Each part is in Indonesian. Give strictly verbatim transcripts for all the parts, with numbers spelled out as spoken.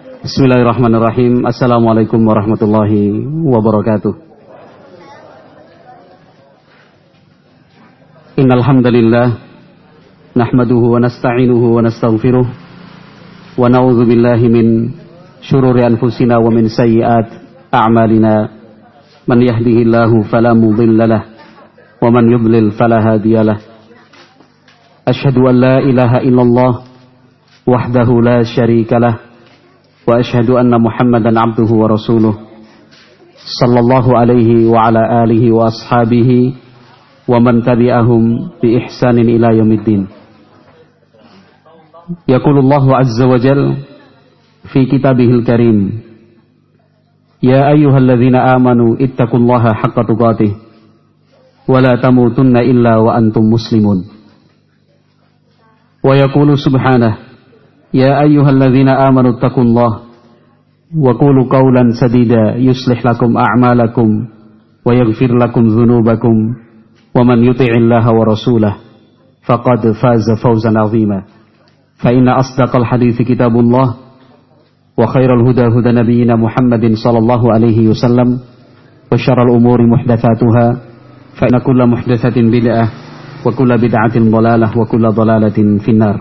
Bismillahirrahmanirrahim. Assalamualaikum warahmatullahi wabarakatuh. Innal hamdalillah nahmaduhu wa nasta'inuhu wa nastaghfiruh wa na'udzu billahi min syururi anfusina wa min sayyiat a'malina. Man yahdihillahu fala mudilla lahu wa man yudlil fala hadiyalah. Asyhadu an la ilaha illallah wahdahu la syarikalah wa asyhadu anna Muhammadan abduhu wa rasuluh sallallahu alaihi wa ala alihi wa ashabihi wa man tabi'ahum bi ihsanin ila yaumiddin. Yaqulullahu azza wa jalla fi kitabihil karim, ya ayyuhalladzina amanu ittaqullaha haqqa tuqatih wa la tamutunna illa wa antum muslimun. Wa yaqulu subhanahu, ya ayyuhalladzina amanu ittaqullaha wa qulu qawlan sadida yuslih lakum a'malakum wa yaghfir lakum dhunubakum wa man yuti'illaha wa rasulahu faqad faza fawzan 'azima. Fa inna asdaqal hadithi kitabullah wa khairal huda huda nabiyyina Muhammadin sallallahu alaihi wasallam wa syarrul umuri muhdatsatuha fa inna kulla muhdatsatin bid'ah wa kulla bid'atin dhalalah wa kulla dhalalatin finnar.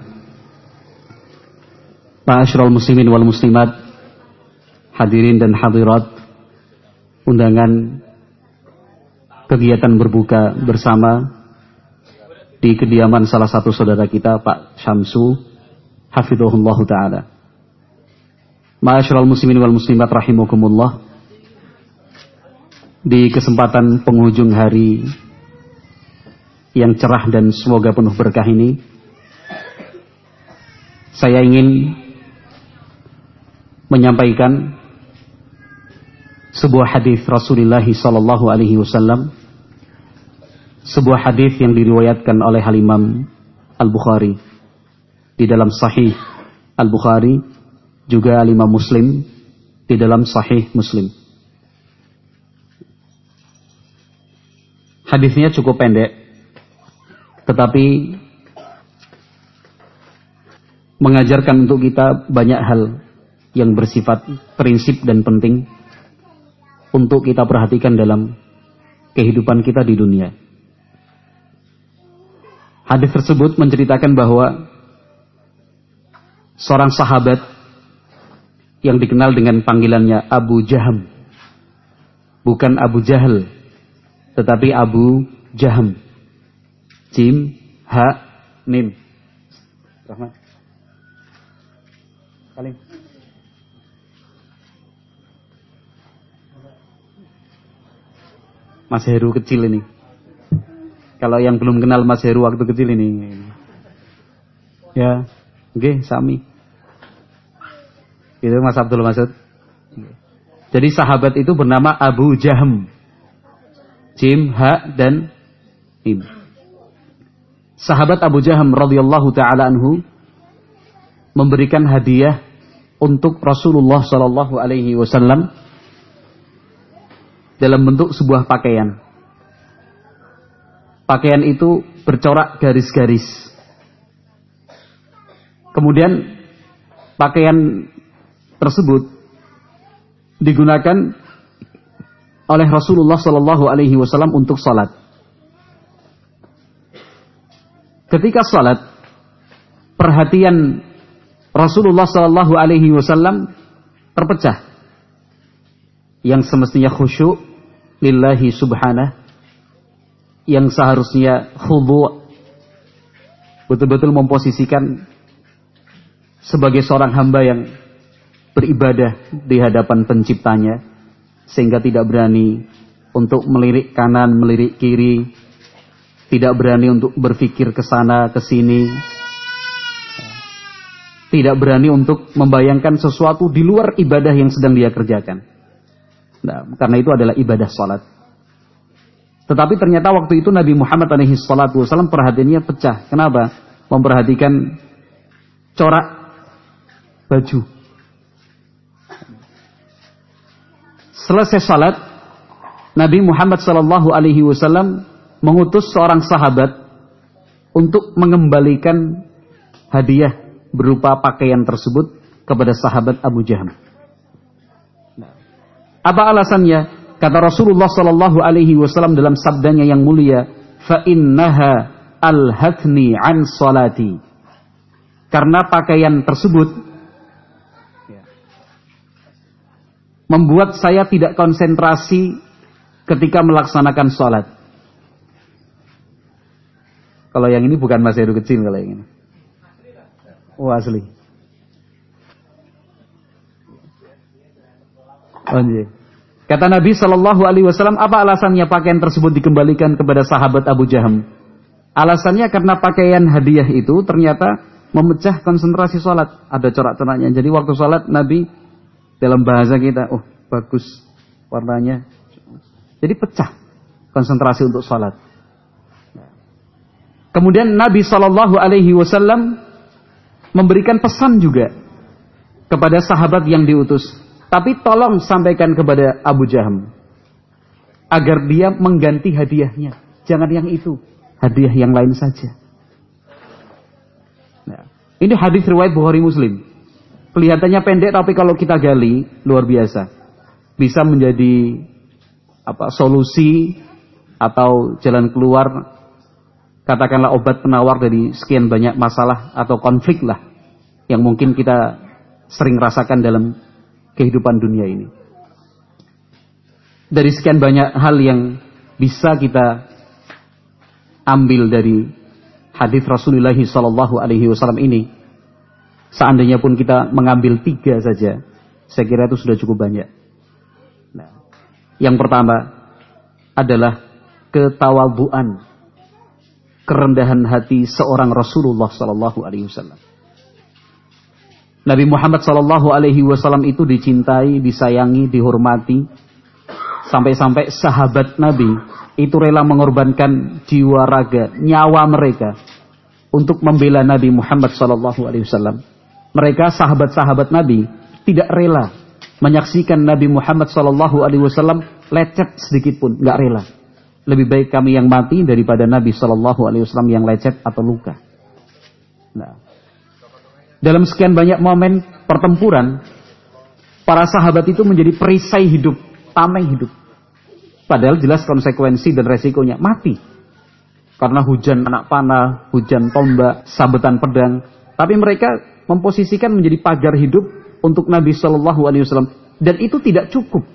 Ma'asyiral muslimin wal muslimat, hadirin dan hadirat undangan kegiatan berbuka bersama di kediaman salah satu saudara kita, Pak Syamsu hafizahullah ta'ala. Ma'asyiral muslimin wal muslimat rahimakumullah, di kesempatan penghujung hari yang cerah dan semoga penuh berkah ini, saya ingin menyampaikan sebuah hadis Rasulullah sallallahu alaihi wasallam, sebuah hadis yang diriwayatkan oleh Al-Imam Al-Bukhari di dalam Sahih Al-Bukhari, juga Al-Imam Muslim di dalam Sahih Muslim. Hadisnya cukup pendek, tetapi mengajarkan untuk kita banyak hal yang bersifat prinsip dan penting untuk kita perhatikan dalam kehidupan kita di dunia. Hadis tersebut menceritakan bahwa seorang sahabat yang dikenal dengan panggilannya Abu Jaham, bukan Abu Jahal, tetapi Abu Jaham, Jim, Ha, Mim. Rahmat. Salim. Mas Heru kecil ini. Kalau yang belum kenal Mas Heru waktu kecil ini. Ya, oke, sami. Itu Mas Abdul Masud. Jadi sahabat itu bernama Abu Jaham. Jim, Ha, dan Mim. Sahabat Abu Jaham radhiyallahu taala anhu memberikan hadiah untuk Rasulullah sallallahu alaihi wasallam dalam bentuk sebuah pakaian. Pakaian itu bercorak garis-garis. Kemudian pakaian tersebut digunakan oleh Rasulullah sallallahu alaihi wasallam untuk salat. Ketika salat, perhatian Rasulullah sallallahu alaihi wasallam terpecah. Yang semestinya khusyuk lillahi subhanahu, yang seharusnya khudu', betul-betul memposisikan sebagai seorang hamba yang beribadah di hadapan penciptanya, sehingga tidak berani untuk melirik kanan, melirik kiri, tidak berani untuk berpikir ke sana, ke sini, tidak berani untuk membayangkan sesuatu di luar ibadah yang sedang dia kerjakan. Nah, karena itu adalah ibadah salat. Tetapi ternyata waktu itu Nabi Muhammad alaihi salatu wasallam perhatiannya pecah. Kenapa? Memperhatikan corak baju. Selesai salat, Nabi Muhammad sallallahu alaihi wasallam mengutus seorang sahabat untuk mengembalikan hadiah berupa pakaian tersebut kepada sahabat Abu Jaham. Apa alasannya? Kata Rasulullah sallallahu alaihi wasallam dalam sabdanya yang mulia, fa innaha alhatni an salati. Karena pakaian tersebut membuat saya tidak konsentrasi ketika melaksanakan salat. Kalau yang ini bukan Mas Heru kecil kalau yang ini. Oh asli. Oh, iya. Kata Nabi Shallallahu Alaihi Wasallam, apa alasannya pakaian tersebut dikembalikan kepada sahabat Abu Jaham? Alasannya karena pakaian hadiah itu ternyata memecah konsentrasi sholat. Ada corak-coraknya. Jadi waktu sholat Nabi dalam bahasa kita, oh bagus warnanya. Jadi pecah konsentrasi untuk sholat. Kemudian Nabi Shallallahu Alaihi Wasallam memberikan pesan juga kepada sahabat yang diutus. Tapi tolong sampaikan kepada Abu Jaham agar dia mengganti hadiahnya. Jangan yang itu, hadiah yang lain saja. Nah, ini hadis riwayat Bukhari Muslim. Kelihatannya pendek, tapi kalau kita gali luar biasa. Bisa menjadi apa solusi atau jalan keluar, katakanlah obat penawar dari sekian banyak masalah atau konflik lah yang mungkin kita sering rasakan dalam kehidupan dunia ini. Dari sekian banyak hal yang bisa kita ambil dari hadis Rasulullah Sallallahu Alaihi Wasallam ini, seandainya pun kita mengambil tiga saja, saya kira itu sudah cukup banyak. Nah, yang pertama adalah ketawaduan, kerendahan hati seorang Rasulullah Sallallahu Alaihi Wasallam. Nabi Muhammad Sallallahu Alaihi Wasallam itu dicintai, disayangi, dihormati, sampai-sampai sahabat Nabi itu rela mengorbankan jiwa raga, nyawa mereka untuk membela Nabi Muhammad Sallallahu Alaihi Wasallam. Mereka sahabat-sahabat Nabi tidak rela menyaksikan Nabi Muhammad Sallallahu Alaihi Wasallam lecet sedikit pun, nggak rela. Lebih baik kami yang mati daripada Nabi Sallallahu Alaihi Wasallam yang lecet atau luka. Nah, dalam sekian banyak momen pertempuran, para sahabat itu menjadi perisai hidup, tameng hidup. Padahal jelas konsekuensi dan resikonya mati. Karena hujan anak panah, hujan tombak, sabetan pedang. Tapi mereka memposisikan menjadi pagar hidup untuk Nabi Shallallahu Alaihi Wasallam. Dan itu tidak cukup.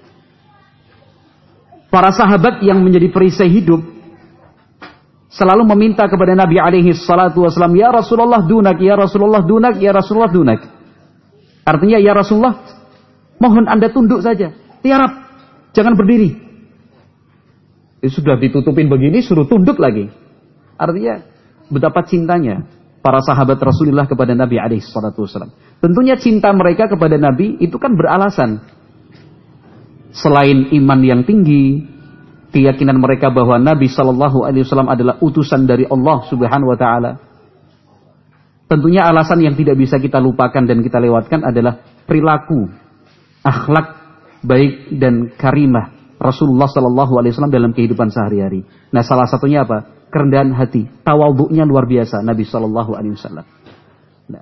Para sahabat yang menjadi perisai hidup selalu meminta kepada Nabi alaihi salatu wasallam, ya Rasulullah dunak, ya Rasulullah dunak, ya Rasulullah dunak. Artinya, ya Rasulullah, mohon Anda tunduk saja, tiarap, jangan berdiri. Itu sudah ditutupin begini, suruh tunduk lagi. Artinya, betapa cintanya para sahabat Rasulullah kepada Nabi alaihi salatu wasallam. Tentunya cinta mereka kepada Nabi itu kan beralasan. Selain iman yang tinggi, keyakinan mereka bahwa Nabi Shallallahu Alaihi Wasallam adalah utusan dari Allah Subhanahu Wa Taala. Tentunya alasan yang tidak bisa kita lupakan dan kita lewatkan adalah perilaku, akhlak baik dan karimah Rasulullah Shallallahu Alaihi Wasallam dalam kehidupan sehari-hari. Nah, salah satunya apa? Kerendahan hati, tawadhu'nya luar biasa Nabi Shallallahu Alaihi Wasallam. Nah,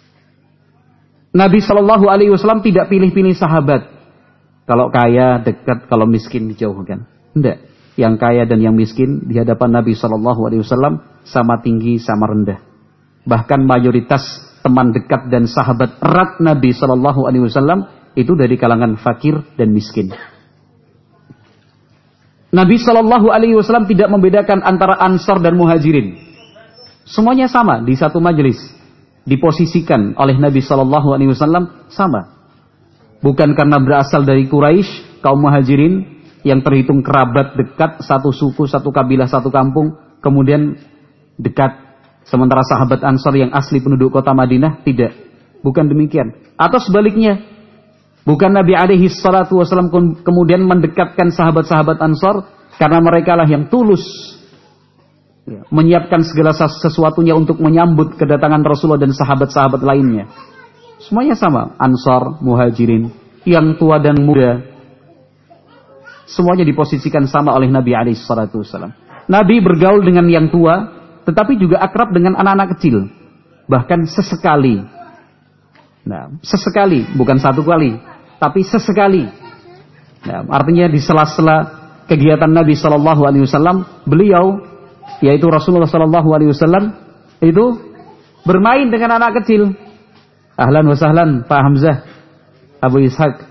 Nabi Shallallahu Alaihi Wasallam tidak pilih-pilih sahabat. Kalau kaya dekat, kalau miskin dijauhkan. Tidak. Yang kaya dan yang miskin di hadapan Nabi Shallallahu Alaihi Wasallam sama tinggi, sama rendah. Bahkan mayoritas teman dekat dan sahabat erat Nabi Shallallahu Alaihi Wasallam itu dari kalangan fakir dan miskin. Nabi Shallallahu Alaihi Wasallam tidak membedakan antara Ansar dan Muhajirin. Semuanya sama di satu majelis, diposisikan oleh Nabi Shallallahu Alaihi Wasallam sama. Bukan karena berasal dari Quraisy, kaum Muhajirin yang terhitung kerabat dekat, satu suku, satu kabilah, satu kampung, kemudian dekat. Sementara sahabat Ansar yang asli penduduk kota Madinah, tidak. Bukan demikian. Atau sebaliknya, bukan Nabi alaihi salatu wasallam kemudian mendekatkan sahabat-sahabat Ansar, karena mereka lah yang tulus ya, menyiapkan segala sesuatunya untuk menyambut kedatangan Rasulullah dan sahabat-sahabat lainnya. Semuanya sama, Ansar, Muhajirin, yang tua dan muda, semuanya diposisikan sama oleh Nabi alaihi salatu wasallam. Nabi bergaul dengan yang tua, tetapi juga akrab dengan anak-anak kecil. Bahkan sesekali Nah, sesekali, bukan satu kali, tapi sesekali. Nah, artinya di sela-sela kegiatan Nabi Shallallahu Alaihi Wasallam, beliau, yaitu Rasulullah Shallallahu Alaihi Wasallam, itu bermain dengan anak kecil. Ahlan wa sahlan, Pak Hamzah, Abu Ishaq.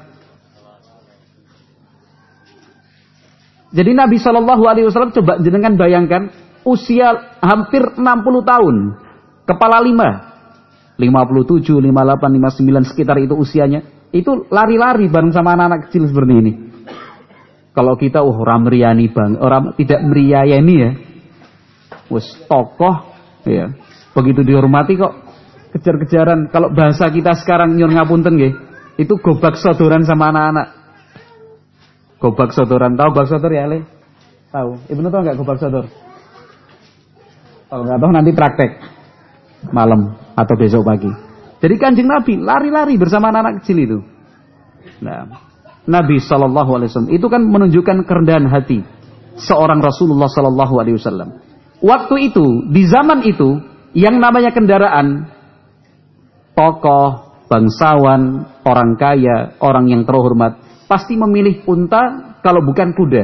Jadi Nabi Shallallahu Alaihi Wasallam, coba jenengan bayangkan, usia hampir enam puluh tahun, kepala lima. lima puluh tujuh, lima puluh delapan, lima puluh sembilan sekitar itu usianya. Itu lari-lari bareng sama anak-anak kecil seperti ini. Kalau kita oh orang meriani bang, orang tidak meriayani ya. Wes tokoh ya. Begitu dihormati kok kejar-kejaran. Kalau bahasa kita sekarang nyur ngapunten nggih, itu gobak sodoran sama anak-anak. Gobak sodoran, tahu gobak sodor ya, Le? Tahu. Ibnu tahu enggak gobak sodor? Kalau enggak tahu nanti praktek malam atau besok pagi. Jadi Kanjeng Nabi lari-lari bersama anak-anak kecil itu. Nah, Nabi Shallallahu Alaihi Wasallam itu kan menunjukkan kerendahan hati seorang Rasulullah Shallallahu Alaihi Wasallam. Waktu itu, di zaman itu, yang namanya kendaraan, tokoh, bangsawan, orang kaya, orang yang terhormat, pasti memilih unta kalau bukan kuda.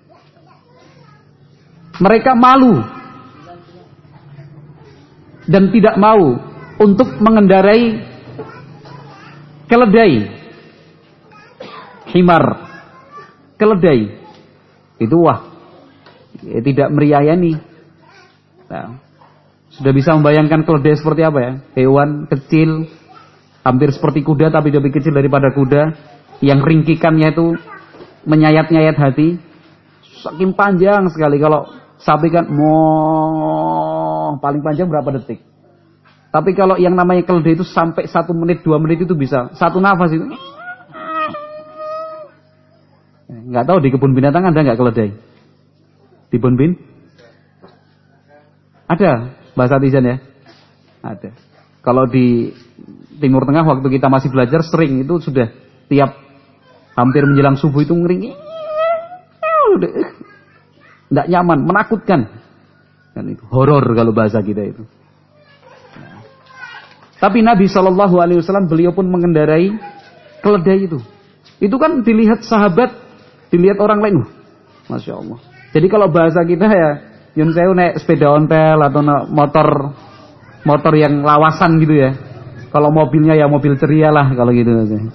Mereka malu dan tidak mau untuk mengendarai keledai, himar, keledai. Itu wah, ya, tidak meriayani. Nah, sudah bisa membayangkan keledai seperti apa ya? Hewan kecil, hampir seperti kuda tapi lebih kecil daripada kuda, yang ringkikannya itu menyayat-nyayat hati. Saking panjang sekali. Kalau sapi kan, moh, paling panjang berapa detik? Tapi kalau yang namanya keledai itu sampai satu menit, dua menit itu bisa. Satu nafas itu. Nggak tahu di kebun binatang ada nggak keledai? Di kebun bin? Ada, bahasa Tijan ya? Ada. Kalau di Timur Tengah waktu kita masih belajar sering itu sudah tiap hampir menjelang subuh itu ngering. Nggak nyaman, menakutkan. Kan itu horor kalau bahasa kita itu. Tapi Nabi Shallallahu Alaihi Wasallam beliau pun mengendarai keledai itu. Itu kan dilihat sahabat, dilihat orang lain, uh, masya Allah. Jadi kalau bahasa kita ya, yun saya naik sepeda ontel atau motor, motor yang lawasan gitu ya. Kalau mobilnya ya mobil ceria lah kalau gitu.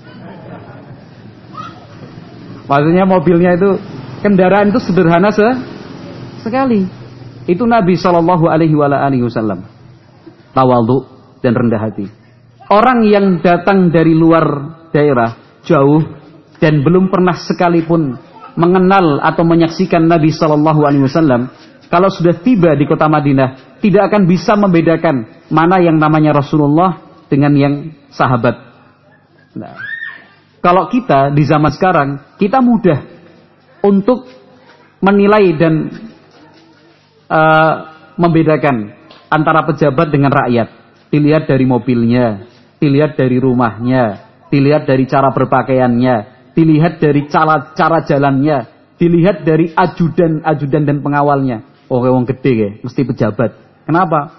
Maksudnya mobilnya itu kendaraan itu sederhana se sekali. Itu Nabi Shallallahu Alaihi Wasallam. Tawadhu dan rendah hati. Orang yang datang dari luar daerah jauh dan belum pernah sekalipun mengenal atau menyaksikan Nabi Shallallahu Alaihi Wasallam, kalau sudah tiba di kota Madinah tidak akan bisa membedakan mana yang namanya Rasulullah dengan yang sahabat. Nah, kalau kita di zaman sekarang kita mudah untuk menilai dan uh, membedakan antara pejabat dengan rakyat. Dilihat dari mobilnya, dilihat dari rumahnya, dilihat dari cara berpakaiannya, dilihat dari cara cara jalannya, dilihat dari ajudan-ajudan dan pengawalnya. Oh, wong gede ya, mesti pejabat. Kenapa?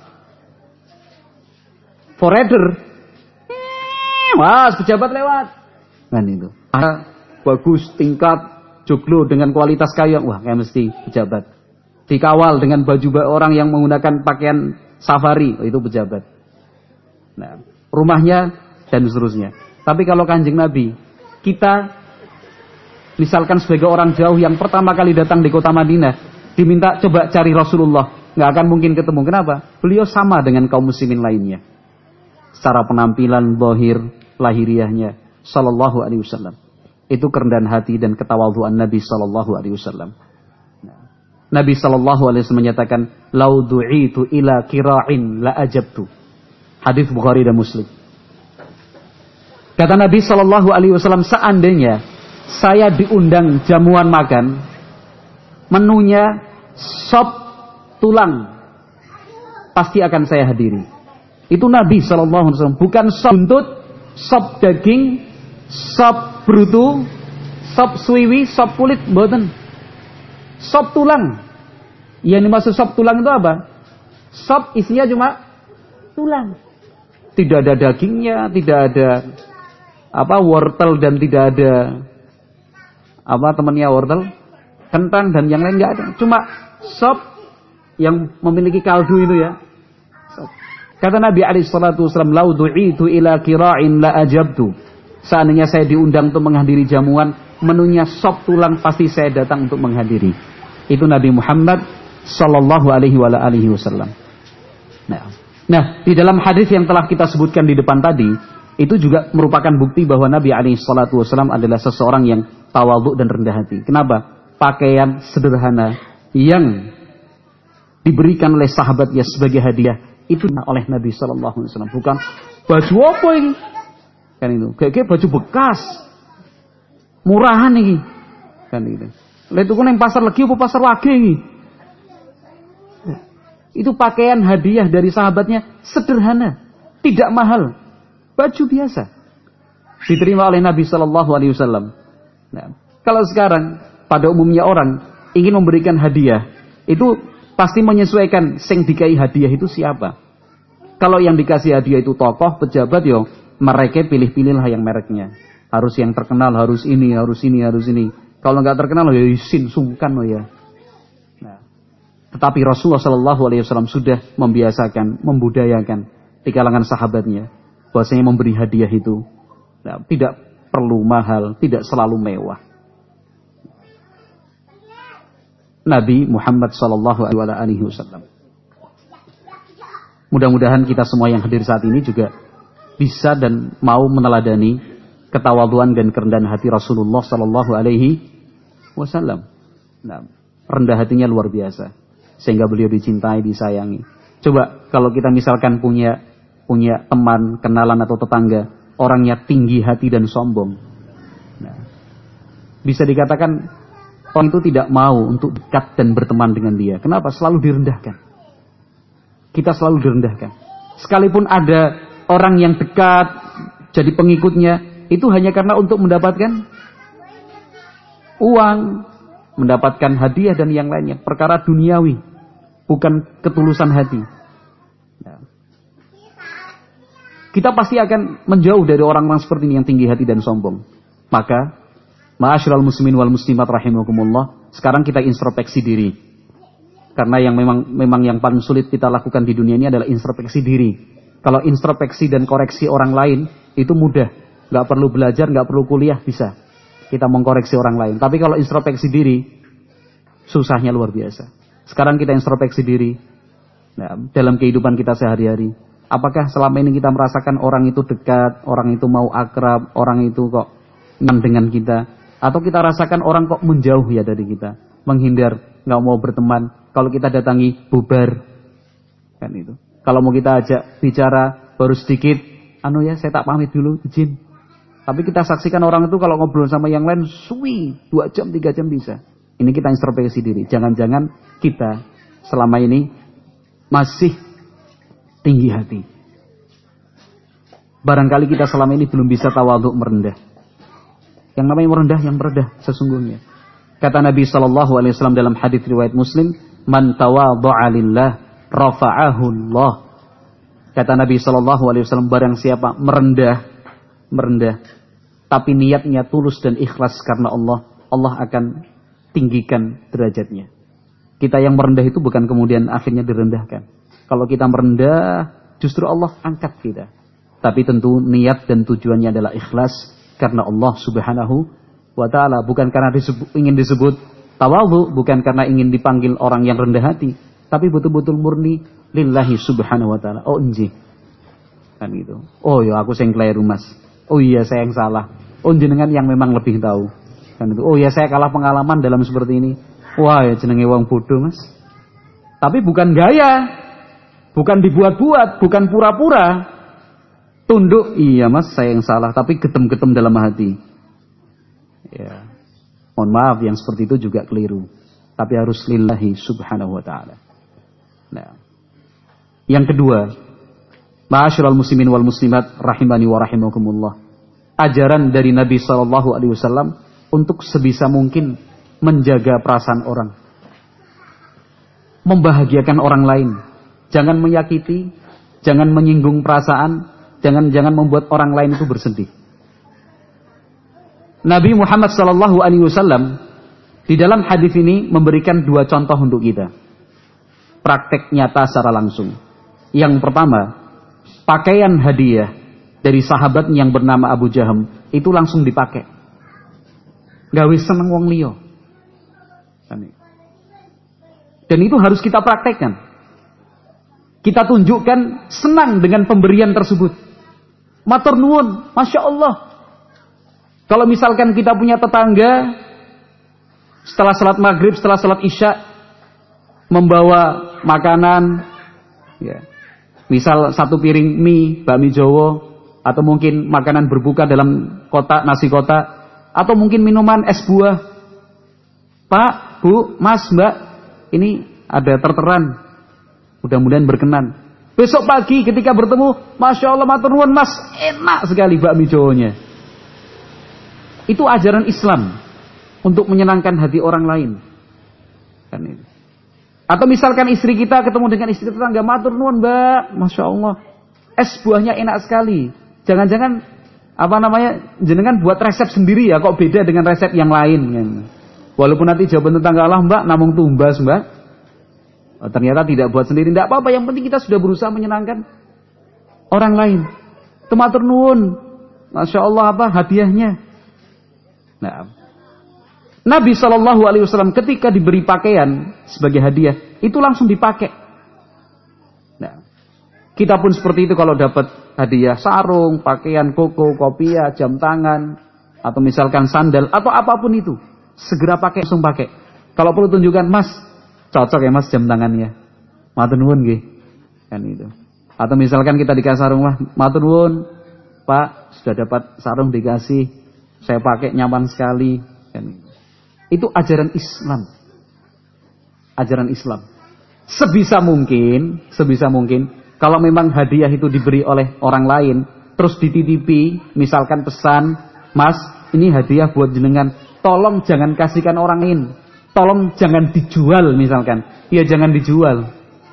Forever. Mas, pejabat lewat. Kan itu. Ah, bagus, tingkat, joglo dengan kualitas kaya. Wah, kayak mesti pejabat. Dikawal dengan baju orang yang menggunakan pakaian safari. Oh, itu pejabat. Nah, rumahnya dan seterusnya. Tapi kalau Kanjeng Nabi, kita misalkan sebagai orang jauh yang pertama kali datang di kota Madinah, diminta coba cari Rasulullah, nggak akan mungkin ketemu. Kenapa? Beliau sama dengan kaum muslimin lainnya. Secara penampilan, zahir, lahiriahnya, sallallahu alaihi wasallam. Itu kerendahan hati dan ketawadhuan Nabi sallallahu alaihi wasallam. Nah, Nabi sallallahu alaihi wasallam menyatakan, "Lau du'itu ila kira'in la ajabtu." Hadis Bukhari dan Muslim. Kata Nabi Shallallahu Alaihi Wasallam, seandainya saya diundang jamuan makan, menunya sop tulang, pasti akan saya hadiri. Itu Nabi Shallallahu Alaihi Wasallam, bukan sop buntut, sop daging, sop brutu, sop suwiwi, sop kulit, mboten. Sop tulang. Yang dimaksud sop tulang itu apa? Sop isinya cuma tulang. Tidak ada dagingnya, tidak ada apa wortel dan tidak ada apa temannya wortel, kentang dan yang lain nggak ada. Cuma sop yang memiliki kaldu itu ya. Sop. Kata Nabi alaihi salatu wasallam, "Lau du'itu ila kira'in la ajabtu." Seandainya saya diundang untuk menghadiri jamuan, menunya sop tulang pasti saya datang untuk menghadiri. Itu Nabi Muhammad sallallahu alaihi wa alihi wasallam. Nah, nah, di dalam hadis yang telah kita sebutkan di depan tadi, itu juga merupakan bukti bahwa Nabi alaihi salatu wasallam adalah seseorang yang tawadhu dan rendah hati. Kenapa? Pakaian sederhana yang diberikan oleh sahabatnya sebagai hadiah itu oleh Nabi sallallahu alaihi wasallam, bukan baju apa ini? Kan itu, kayak baju bekas. Murahan iki. Kan itu. Lah itu kan yang pasar legi apa pasar wage iki? Itu pakaian hadiah dari sahabatnya sederhana, tidak mahal, baju biasa, diterima oleh Nabi Shallallahu Alaihi Wasallam. Nah, kalau sekarang pada umumnya orang ingin memberikan hadiah, itu pasti menyesuaikan sing dikai hadiah itu siapa. Kalau yang dikasih hadiah itu tokoh, pejabat, yo mereka pilih-pilihlah yang mereknya. Harus yang terkenal, harus ini, harus ini, harus ini. Kalau nggak terkenal, ya isin, sungkan loh ya. Tetapi Rasulullah Shallallahu Alaihi Wasallam sudah membiasakan, membudayakan di kalangan sahabatnya bahwasanya memberi hadiah itu nah, tidak perlu mahal, tidak selalu mewah. Nabi Muhammad Shallallahu Alaihi Wasallam. Mudah-mudahan kita semua yang hadir saat ini juga bisa dan mau meneladani ketawaduan dan kerendahan hati Rasulullah Shallallahu Alaihi Wasallam. Nah, rendah hatinya luar biasa. Sehingga beliau dicintai, disayangi. Coba kalau kita misalkan punya punya teman, kenalan atau tetangga, orangnya tinggi hati dan sombong. Nah, bisa dikatakan orang itu tidak mau untuk dekat dan berteman dengan dia. Kenapa? Selalu direndahkan. Kita selalu direndahkan. Sekalipun ada orang yang dekat, jadi pengikutnya, itu hanya karena untuk mendapatkan uang, mendapatkan hadiah dan yang lainnya. Perkara duniawi, bukan ketulusan hati. Nah, kita pasti akan menjauh dari orang-orang seperti ini yang tinggi hati dan sombong. Maka, ma'asyiral muslimin wal muslimat rahimakumullah, sekarang kita introspeksi diri. Karena yang memang memang yang paling sulit kita lakukan di dunia ini adalah introspeksi diri. Kalau introspeksi dan koreksi orang lain itu mudah, nggak perlu belajar, nggak perlu kuliah, bisa kita mengkoreksi orang lain. Tapi kalau introspeksi diri, susahnya luar biasa. Sekarang kita introspeksi diri nah, dalam kehidupan kita sehari-hari. Apakah selama ini kita merasakan orang itu dekat, orang itu mau akrab, orang itu kok nyaman dengan kita, atau kita rasakan orang kok menjauh ya dari kita, menghindar, nggak mau berteman. Kalau kita datangi bubar, kan itu. Kalau mau kita ajak bicara baru sedikit, anu ya saya tak pamit dulu, izin. Tapi kita saksikan orang itu kalau ngobrol sama yang lain, suwi, dua jam, tiga jam bisa. Ini kita introspeksi diri. Jangan-jangan kita selama ini masih tinggi hati. Barangkali kita selama ini belum bisa tawadhu, merendah. Yang namanya merendah, yang merendah sesungguhnya. Kata Nabi Shallallahu Alaihi Wasallam dalam hadis riwayat Muslim, "Man tawadhu'a lillah, rafa'ahu Allah." Kata Nabi Shallallahu Alaihi Wasallam, barang siapa merendah, merendah, tapi niatnya tulus dan ikhlas karena Allah, Allah akan tinggikan derajatnya. Kita yang merendah itu bukan kemudian akhirnya direndahkan. Kalau kita merendah, justru Allah angkat kita. Tapi tentu niat dan tujuannya adalah ikhlas karena Allah Subhanahu wa ta'ala. Bukan karena disebut, ingin disebut tawadhu, bukan karena ingin dipanggil orang yang rendah hati, tapi betul-betul murni lillahi Subhanahu wa ta'ala. Oh enjih. Kan gitu. Oh ya aku sing kleru Mas. Oh iya saya yang salah. Oh jenengan yang memang lebih tahu. Kan itu. Oh ya saya kalah pengalaman dalam seperti ini. Wah ya jenenge wong bodoh Mas. Tapi bukan gaya. Bukan dibuat-buat, bukan pura-pura. Tunduk, iya Mas saya yang salah, tapi getem-getem dalam hati. Ya. Mohon maaf yang seperti itu juga keliru. Tapi harus lillahi Subhanahu wa ta'ala. Nah. Yang kedua, ma'asyiral muslimin wal muslimat rahimani wa rahimakumullah. Ajaran dari Nabi sallallahu alaihi wasallam untuk sebisa mungkin menjaga perasaan orang. Membahagiakan orang lain. Jangan menyakiti, jangan menyinggung perasaan, Jangan jangan membuat orang lain itu bersedih. Nabi Muhammad sallallahu alaihi wasallam di dalam hadis ini memberikan dua contoh untuk kita. Praktek nyata secara langsung. Yang pertama, pakaian hadiah dari sahabat yang bernama Abu Jaham itu langsung dipakai. Gawe seneng wong liya. Dan itu harus kita praktekkan. Kita tunjukkan senang dengan pemberian tersebut. Matur nuwun, Masya Allah. Kalau misalkan kita punya tetangga, setelah salat maghrib, setelah salat isya, membawa makanan, ya, misal satu piring mie, bakmi Jawa, atau mungkin makanan berbuka dalam kotak, nasi kotak, atau mungkin minuman es buah. Pak, Bu, Mas, Mbak, ini ada terteran, mudah-mudahan berkenan. Besok pagi ketika bertemu, Masya Allah, matur nuwun Mas, enak sekali bakmi Jawanya. Itu ajaran Islam untuk menyenangkan hati orang lain. Kan itu. Atau misalkan istri kita ketemu dengan istri tetangga, matur nuwun Mbak, Masya Allah, es buahnya enak sekali. Jangan-jangan apa namanya, jenengan buat resep sendiri ya, kok beda dengan resep yang lain. Walaupun nanti jawaban tetangga Allah, Mbak, namung tumbas Mbak. Oh, ternyata tidak buat sendiri, tidak apa-apa. Yang penting kita sudah berusaha menyenangkan orang lain. Matur nuwun, Masya Allah, apa hadiahnya. Nah, Nabi shallallahu alaihi wasallam ketika diberi pakaian sebagai hadiah, itu langsung dipakai. Nah, kita pun seperti itu kalau dapat hadiah sarung, pakaian koko, kopiah, jam tangan, atau misalkan sandal, atau apapun itu, segera pakai, langsung pakai. Kalau perlu tunjukkan, Mas, cocok ya Mas jam tangannya. Matur nuwun nggih. Kan itu. Atau misalkan kita dikasih sarung, Wah, matur nuwun, Pak, sudah dapat sarung dikasih. Saya pakai nyaman sekali. Itu ajaran Islam. Ajaran Islam. Sebisa mungkin, sebisa mungkin, kalau memang hadiah itu diberi oleh orang lain, terus dititipi, misalkan pesan, Mas, ini hadiah buat jenengan, tolong jangan kasihkan orang lain. Tolong jangan dijual misalkan. Ya jangan dijual.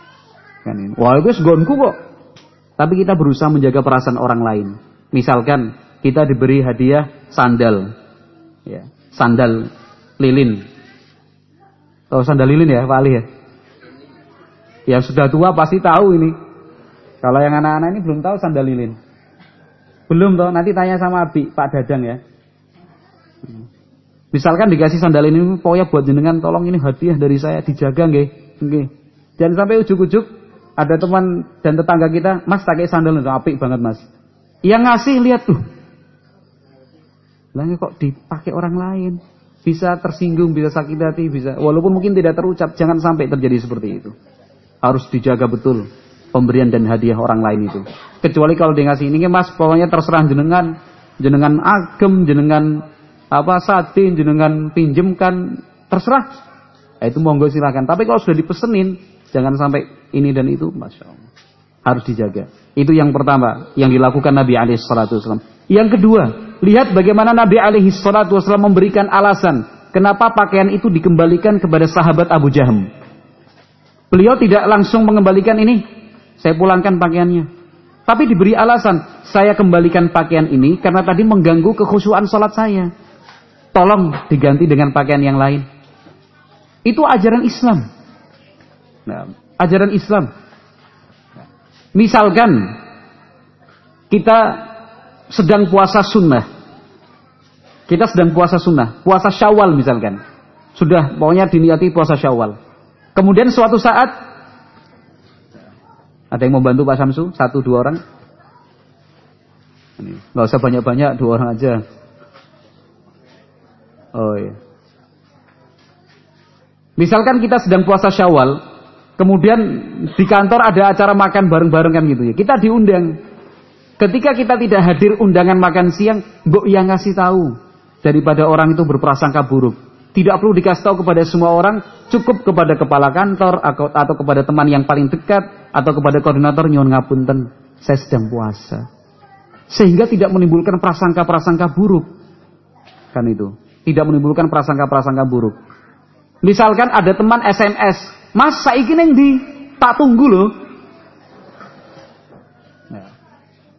Wah itu segonku kok. Tapi kita berusaha menjaga perasaan orang lain. Misalkan kita diberi hadiah sandal, ya, sandal lilin. Oh, sandal lilin ya, Pak Ali ya. Yang sudah tua pasti tahu ini. Kalau yang anak-anak ini belum tahu sandal lilin. Belum toh, nanti tanya sama Abi, Pak Dadang ya. Misalkan dikasih sandal ini, pokoknya buat jenengan, tolong ini hadiah dari saya, dijaga nggih. Nggih. Jangan sampai ujuk-ujuk ada teman dan tetangga kita, Mas pakai sandal itu apik banget Mas. Yang ngasih lihat tuh. Lah kok dipakai orang lain, bisa tersinggung, bisa sakit hati, bisa walaupun mungkin tidak terucap, jangan sampai terjadi seperti itu. Harus dijaga betul pemberian dan hadiah orang lain itu. Kecuali kalau dia ngasih ini, Mas, pokoknya terserah jenengan, jenengan agem, jenengan apa sate, jenengan pinjemkan, terserah. Nah, itu monggo silakan. Tapi kalau sudah dipesenin, jangan sampai ini dan itu, Masya Allah. Harus dijaga. Itu yang pertama yang dilakukan Nabi alaihi salatu wasallam. Yang kedua, lihat bagaimana Nabi alaihi salatu wasallam memberikan alasan kenapa pakaian itu dikembalikan kepada sahabat Abu Jaham. Beliau tidak langsung mengembalikan ini, saya pulangkan pakaiannya. Tapi diberi alasan, saya kembalikan pakaian ini karena tadi mengganggu kekhusyuan salat saya. Tolong diganti dengan pakaian yang lain. Itu ajaran Islam. Nah, ajaran Islam. Misalkan kita sedang puasa sunnah. Kita sedang puasa sunnah, puasa Syawal misalkan. Sudah pokoknya diniati puasa Syawal. Kemudian suatu saat ada yang mau bantu Pak Samsu, satu dua orang. Nggak usah banyak-banyak, dua orang aja. Oh iya. Misalkan kita sedang puasa Syawal, kemudian di kantor ada acara makan bareng-bareng kan gitu ya. Kita diundang. Ketika kita tidak hadir undangan makan siang, mbok yang ngasih tahu daripada orang itu berprasangka buruk. Tidak perlu dikasih tahu kepada semua orang, cukup kepada kepala kantor atau kepada teman yang paling dekat atau kepada koordinator, nyuwun ngapunten, saya sedang puasa. Sehingga tidak menimbulkan prasangka-prasangka buruk. Kan itu. Tidak menimbulkan prasangka-prasangka buruk. Misalkan ada teman S M S, Mas saiki ning ndi? Tak tunggu loh. Nah.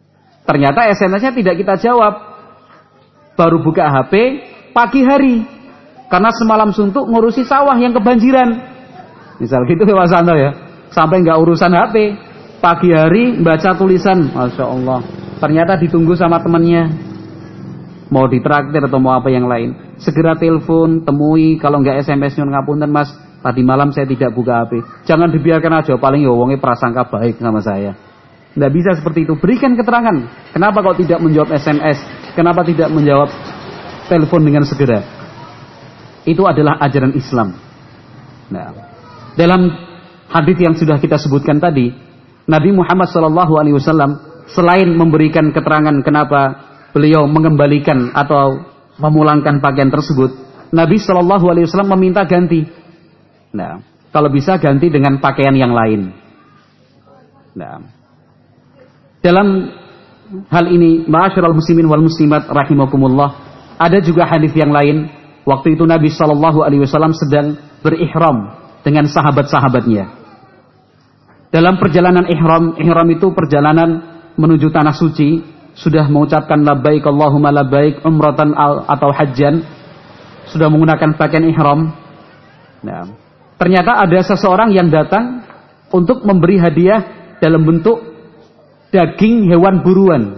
Ternyata S M S-nya tidak kita jawab. Baru buka H P pagi hari. Karena semalam suntuk ngurusi sawah yang kebanjiran. Misal gitu ya Mas Anto ya. Sampai nggak urusan H P. Pagi hari baca tulisan. Masya Allah. Ternyata ditunggu sama temannya. Mau ditraktir atau mau apa yang lain. Segera telepon, temui. Kalau nggak S M S nyun ngapunten Mas. Tadi malam saya tidak buka H P. Jangan dibiarkan aja. Paling ya wongnya prasangka baik sama saya. Nggak bisa seperti itu. Berikan keterangan. Kenapa kau tidak menjawab S M S? Kenapa tidak menjawab telepon dengan segera? Itu adalah ajaran Islam. Nah, dalam hadis yang sudah kita sebutkan tadi, Nabi Muhammad shallallahu alaihi wasallam selain memberikan keterangan kenapa beliau mengembalikan atau memulangkan pakaian tersebut, Nabi shallallahu alaihi wasallam meminta ganti. Nah, kalau bisa ganti dengan pakaian yang lain. Nah, dalam hal ini, ma'asyiral muslimin wal muslimat rahimakumullah, ada juga hadis yang lain. Waktu itu Nabi shallallahu alaihi wasallam sedang berihram dengan sahabat-sahabatnya. Dalam perjalanan ihram, ihram itu perjalanan menuju tanah suci, sudah mengucapkan labbaik Allahumma labbaik umratan atau hajjan, sudah menggunakan pakaian ihram. Nah, ternyata ada seseorang yang datang untuk memberi hadiah dalam bentuk daging hewan buruan.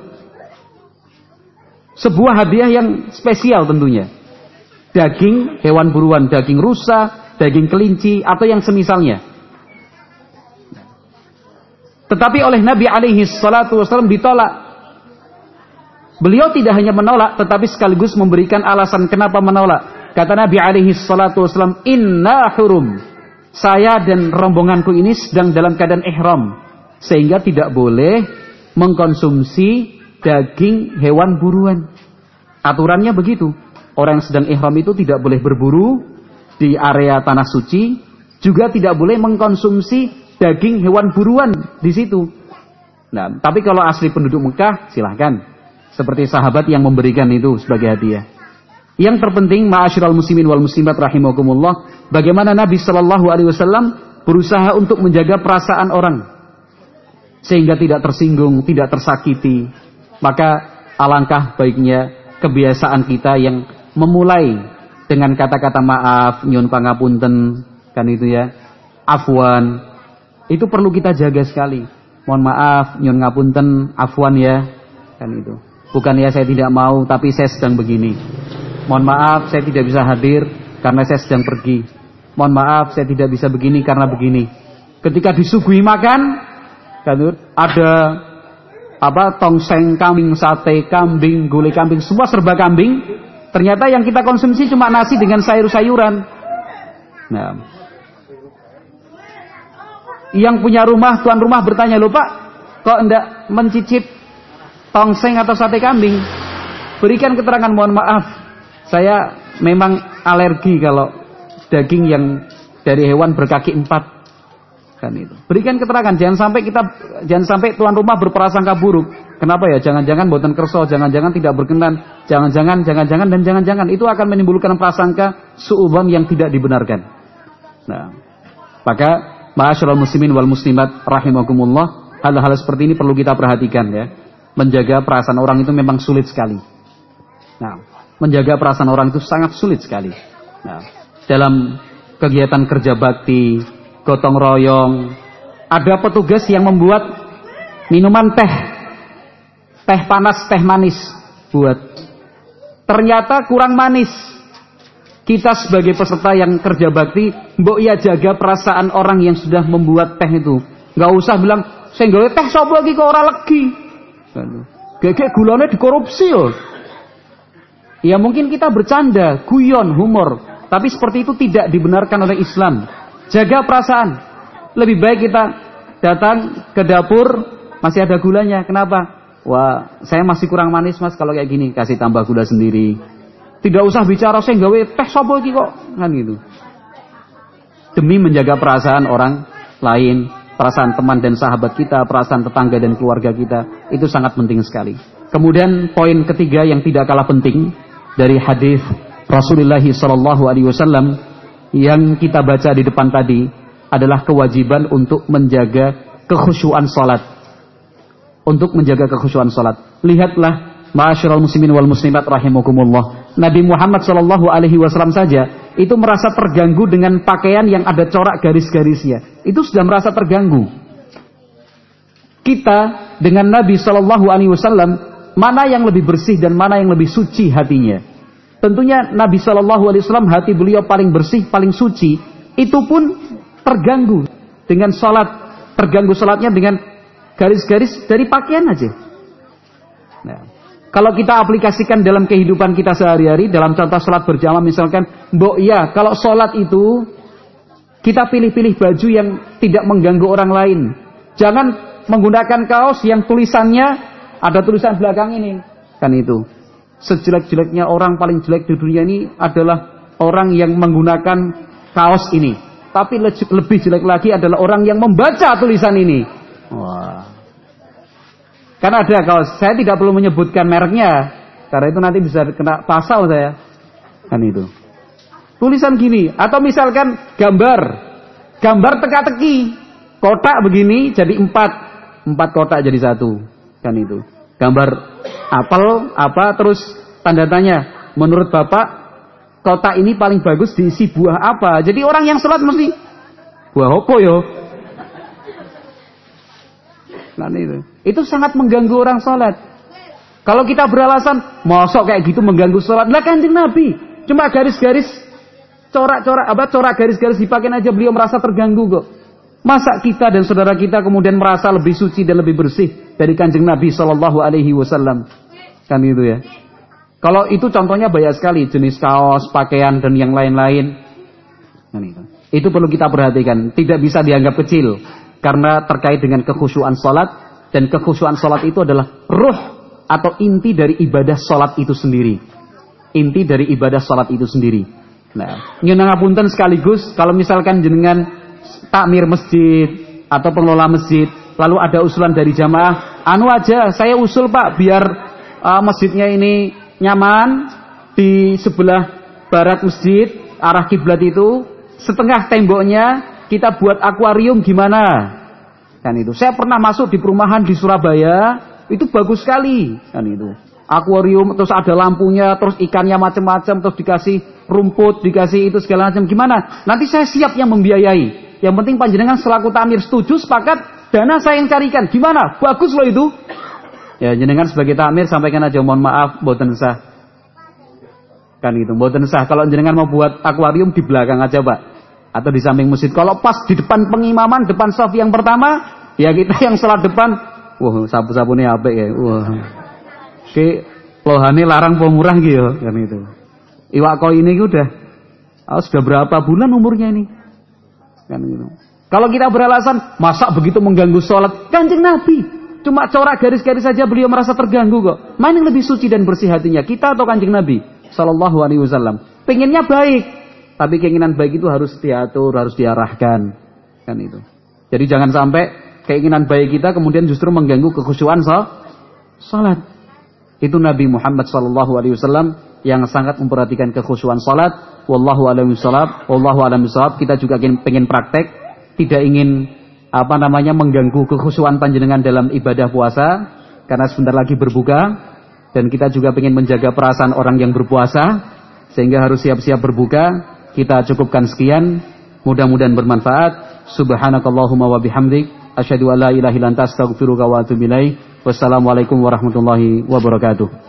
Sebuah hadiah yang spesial tentunya. Daging hewan buruan, daging rusa, daging kelinci, atau yang semisalnya. Tetapi oleh Nabi alaihi salatu wasallam ditolak. Beliau tidak hanya menolak, tetapi sekaligus memberikan alasan kenapa menolak. Kata Nabi alaihi salatu wasallam, inna hurum. Saya dan rombonganku ini sedang dalam keadaan ihram. Sehingga tidak boleh mengkonsumsi daging hewan buruan. Aturannya begitu. Orang yang sedang ihram itu tidak boleh berburu di area tanah suci, juga tidak boleh mengkonsumsi daging hewan buruan di situ. Nah, tapi kalau asli penduduk Mekah, silahkan. Seperti sahabat yang memberikan itu sebagai hadiah. Yang terpenting, ma'asyiral muslimin wal muslimat rahimakumullah, bagaimana Nabi Shallallahu Alaihi Wasallam berusaha untuk menjaga perasaan orang sehingga tidak tersinggung, tidak tersakiti. Maka alangkah baiknya kebiasaan kita yang memulai dengan kata-kata maaf, nyun pangapunten, kan itu ya, afwan, itu perlu kita jaga sekali. Mohon maaf, nyun ngapunten, afwan ya, kan itu. Bukan ya saya tidak mau, tapi saya sedang begini. Mohon maaf, saya tidak bisa hadir karena saya sedang pergi. Mohon maaf, saya tidak bisa begini karena begini. Ketika disuguhi makan, kan itu, ada apa tongseng kambing, sate kambing, gulai kambing, semua serba kambing. Ternyata yang kita konsumsi cuma nasi dengan sayur-sayuran. Nah, yang punya rumah, tuan rumah bertanya, "Loh Pak, kok enggak mencicip tongseng atau sate kambing?" Berikan keterangan, mohon maaf, saya memang alergi kalau daging yang dari hewan berkaki empat. Kan itu. Berikan keterangan, jangan sampai kita jangan sampai tuan rumah berprasangka buruk. Kenapa ya? Jangan-jangan boten kerso, jangan-jangan tidak berkenan, jangan-jangan, jangan-jangan dan jangan-jangan, itu akan menimbulkan prasangka suudzon yang tidak dibenarkan. Nah, maka ma'asyiral muslimin wal muslimat rahimakumullah, hal-hal seperti ini perlu kita perhatikan ya. Menjaga perasaan orang itu memang sulit sekali. Nah, menjaga perasaan orang itu sangat sulit sekali. Nah, dalam kegiatan kerja bakti, gotong royong, ada petugas yang membuat minuman teh, teh panas, teh manis buat. Ternyata kurang manis. Kita sebagai peserta yang kerja bakti, mbok ya jaga perasaan orang yang sudah membuat teh itu. Nggak usah bilang, saya nggawe teh sapa lagi kok ora legi. Gegek gulanya dikorupsi loh. Ya mungkin kita bercanda, guyon, humor, tapi seperti itu tidak dibenarkan oleh Islam. Jaga perasaan. Lebih baik kita datang ke dapur, masih ada gulanya. Kenapa? Wah, saya masih kurang manis mas kalau kayak gini. Kasih tambah gula sendiri. Tidak usah bicara, saya gawe teh sapa iki kok. Kan gitu. Demi menjaga perasaan orang lain, perasaan teman dan sahabat kita, perasaan tetangga dan keluarga kita, itu sangat penting sekali. Kemudian poin ketiga yang tidak kalah penting dari hadis Rasulullah shallallahu alaihi wasallam yang kita baca di depan tadi adalah kewajiban untuk menjaga kekhusyuan salat. Untuk menjaga kekhusyuan salat. Lihatlah, ma'asyiral muslimin wal muslimat rahimakumullah. Nabi Muhammad shallallahu alaihi wasallam saja itu merasa terganggu dengan pakaian yang ada corak garis-garisnya. Itu sudah merasa terganggu. Kita dengan Nabi shallallahu alaihi wasallam, mana yang lebih bersih dan mana yang lebih suci hatinya? Tentunya Nabi shallallahu alaihi wasallam hati beliau paling bersih, paling suci. Itu pun terganggu dengan salat, terganggu salatnya dengan garis-garis dari pakaian aja. Nah, kalau kita aplikasikan dalam kehidupan kita sehari-hari, dalam contoh sholat berjamaah misalkan, mbok ya, kalau sholat itu kita pilih-pilih baju yang tidak mengganggu orang lain. Jangan menggunakan kaos yang tulisannya ada tulisan belakang ini, kan itu. Sejelek-jeleknya orang, paling jelek di dunia ini adalah orang yang menggunakan kaos ini. Tapi lebih jelek lagi adalah orang yang membaca tulisan ini. Wah. Karena ada kaos, saya tidak perlu menyebutkan mereknya, karena itu nanti bisa kena pasal saya. Kan itu. Tulisan gini, atau misalkan gambar, gambar teka-teki, kotak begini jadi empat, empat kotak jadi satu. Kan itu. Gambar apel, apa, terus tanda tanya, menurut Bapak, kotak ini paling bagus diisi buah apa? Jadi orang yang sholat mesti, buah apa yo? Nah itu. Itu sangat mengganggu orang sholat. Kalau kita beralasan, mosok kayak gitu mengganggu sholat. Lah Kanjeng Nabi, cuma garis-garis, corak-corak, apa corak garis-garis dipakai aja beliau merasa terganggu kok. Masa kita dan saudara kita kemudian merasa lebih suci dan lebih bersih dari Kanjeng Nabi Shallallahu Alaihi Wasallam? Kan itu ya. Kalau itu contohnya banyak sekali, jenis kaos, pakaian dan yang lain-lain. Kan itu. Itu perlu kita perhatikan. Tidak bisa dianggap kecil. Karena terkait dengan kekhusyuan sholat, dan kekhusyuan sholat itu adalah ruh atau inti dari ibadah sholat itu sendiri. Inti dari ibadah sholat itu sendiri. Nah, nyuwun ngapunten sekaligus kalau misalkan jenengan takmir masjid atau pengelola masjid, lalu ada usulan dari jamaah, anu aja, saya usul Pak, biar uh, masjidnya ini nyaman, di sebelah barat masjid, arah kiblat itu, setengah temboknya kita buat akuarium gimana? Kan itu. Saya pernah masuk di perumahan di Surabaya, itu bagus sekali. Kan itu. Akuarium, terus ada lampunya, terus ikannya macam-macam, terus dikasih rumput, dikasih itu segala macam. Gimana? Nanti saya siap yang membiayai. Yang penting panjenengan selaku takmir setuju, sepakat, dana saya yang carikan. Gimana? Bagus loh itu. Ya, jenengan sebagai takmir sampaikan aja, mohon maaf, mboten sah. Kan itu, mboten sah. Kalau jenengan mau buat akuarium di belakang aja, Pak. Atau di samping masjid. Kalau pas di depan pengimaman, depan shaf yang pertama, ya kita yang sholat depan, wah sapu-sapunya apik ya. Wah. Ki lohane larang pemurah gitu kan itu. Iwak koi ini udah oh, sudah berapa bulan umurnya ini? Kan gitu. Kalau kita beralasan, masa begitu mengganggu sholat? Kanjeng Nabi, cuma corak garis-garis saja beliau merasa terganggu kok. Mana yang lebih suci dan bersih hatinya? Kita atau Kanjeng Nabi Sallallahu Alaihi Wasallam? Pengennya baik. Tapi keinginan baik itu harus diatur, harus diarahkan. Kan itu. Jadi jangan sampai keinginan baik kita kemudian justru mengganggu kekhusyuan salat. Itu Nabi Muhammad sallallahu alaihi wasallam yang sangat memperhatikan kekhusyuan salat. Wallahu a'lam bishawab. Wallahu a'lam bishawab. Kita juga ingin praktek, tidak ingin apa namanya mengganggu kekhusyuan panjenengan dalam ibadah puasa karena sebentar lagi berbuka dan kita juga ingin menjaga perasaan orang yang berpuasa sehingga harus siap-siap berbuka. Kita cukupkan sekian, mudah-mudahan bermanfaat. Subhanakallahumma wa bihamdik, asyhadu an la ilaha illa anta astaghfiruka wa atubu ilaik. Wassalamualaikum warahmatullahi wabarakatuh.